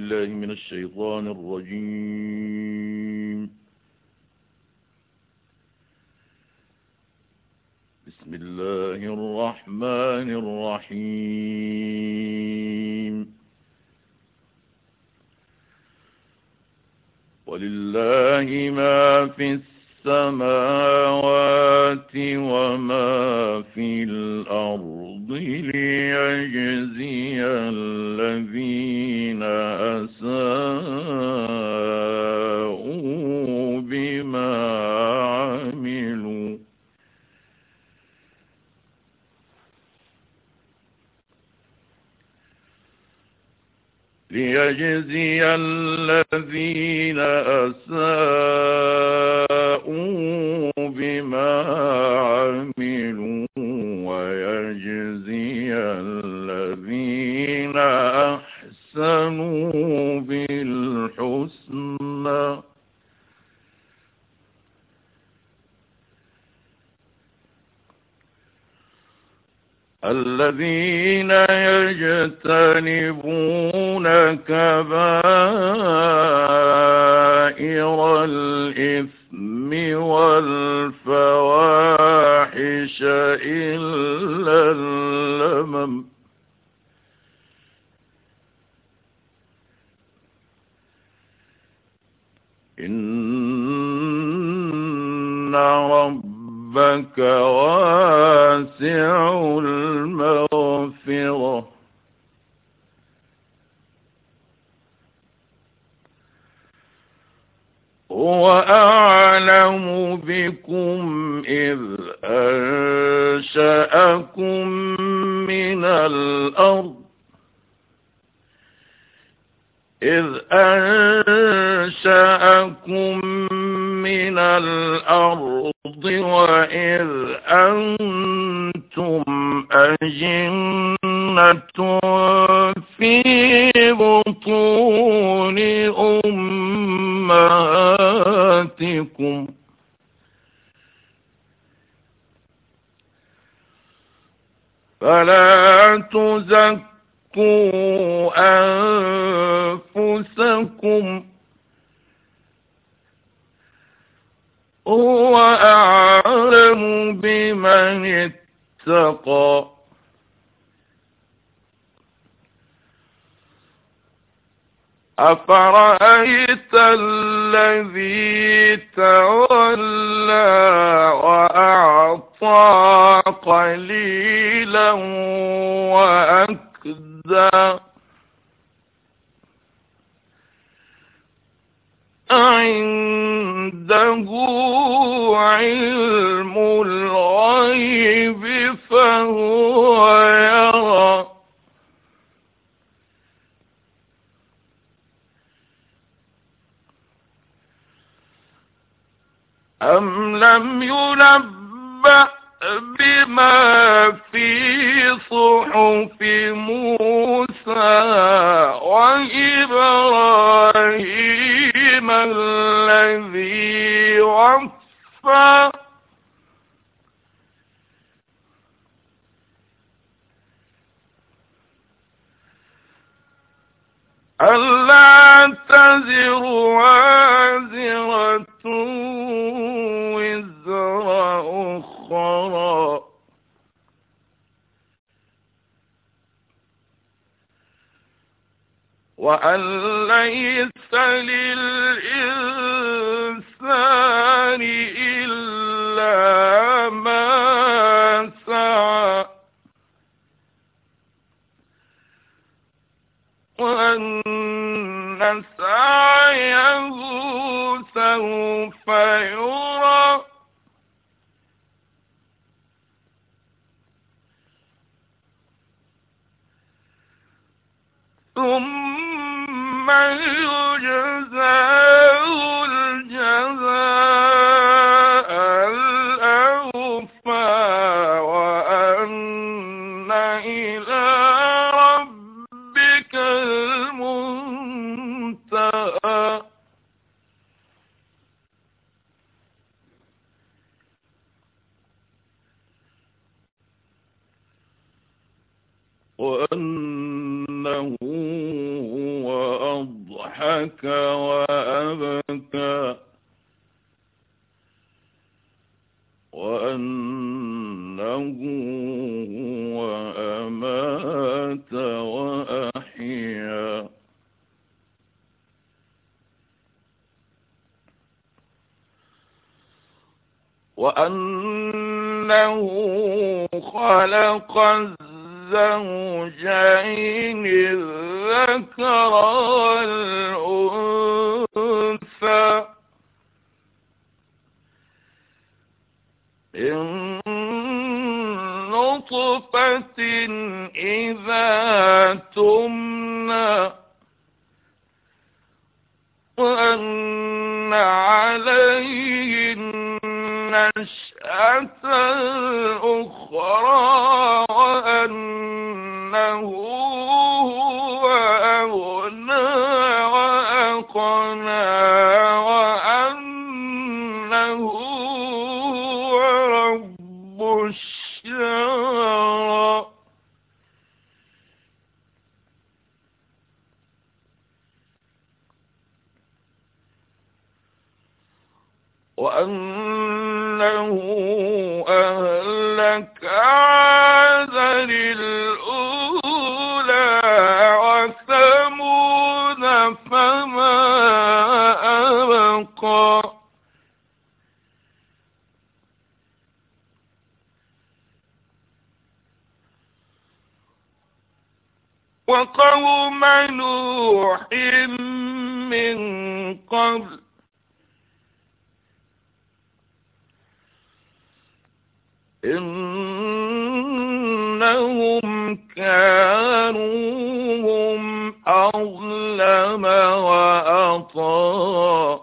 بالله من الشيطان الرجيم. بسم الله الرحمن الرحيم. ولله ما في السماوات وما في الأرض ليجزي الذين أساءوا بما عملوا ويجزي الذين أحسنوا بالحسنى. الذين يجتنبون كبائر الإثم والفواحش إلا اللمم إن ربك واسع المغفرة هو أعلم بكم إذ أنشأكم من الأرض وإذ أنتم أجنة في بطون أمهاتكم فلا تزكوا أنفسكم هو أعلم بمن اتقى. أفرأيت الذي تولى وأعطى قليلا وأكدى عنده علم الغيب فهو يرى أم لم ينبأ بما في صحف موسى وإبراهيم الذي وفى ألا تزر وازرة وزر أخرى وأن ليس للإنسان إلا ما سعى وأن سعيه سوف يرى ثم يجزاه الجزاء الأوفى وأن إلى ربك المنتهى. وأنه هو وأضحك وأبكى وأنه هو أمات وأحيا وأنه خلق الزوجين الذكر والأنثى من نطفة إذا تمنى وأن عليه النشأة الأخرى وأنه هو أغنى وأقنى وأنه هو رب الشعرى وأنه أهلك عادا الأولى وثمود فما أبقى وقوم نوح من قبل إنهم كانوا هم أظلم وأطغى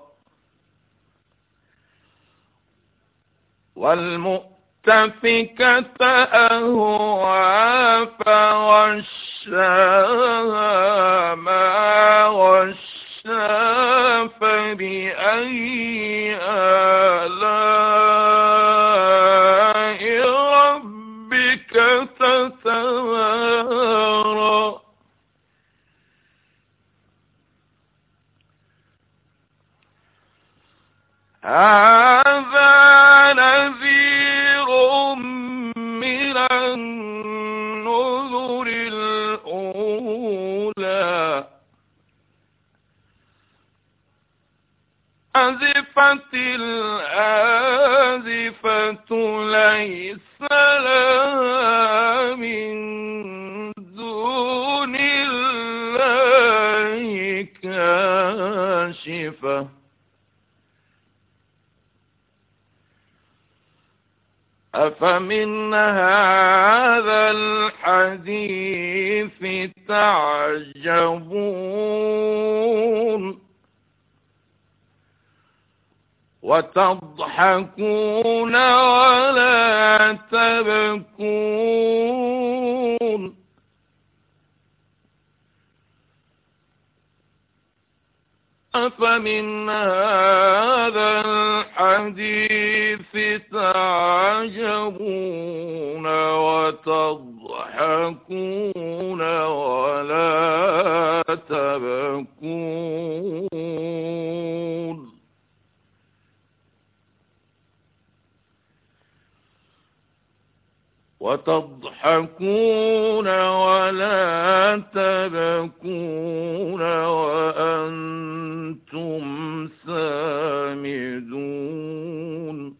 والمؤتفكة أهوى فغشاها ما غشا فبأي آلاء ربك تتمارى هذا نذير من النذر الأولى أزفت الآزفة ليس لها من دون الله كاشفة أفمن هذا الحديث تعجبون وتضحكون ولا تبكون أفمن هذا الحديث تعجبون وتضحكون ولا تبكون وتضحكون ولا تبكون وأنتم سامدون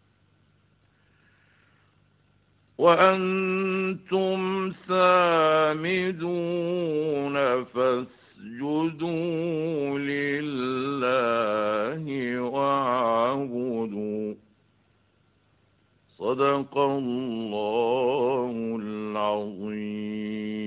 فاسجدوا لله واعبدوا صدق الله العظيم.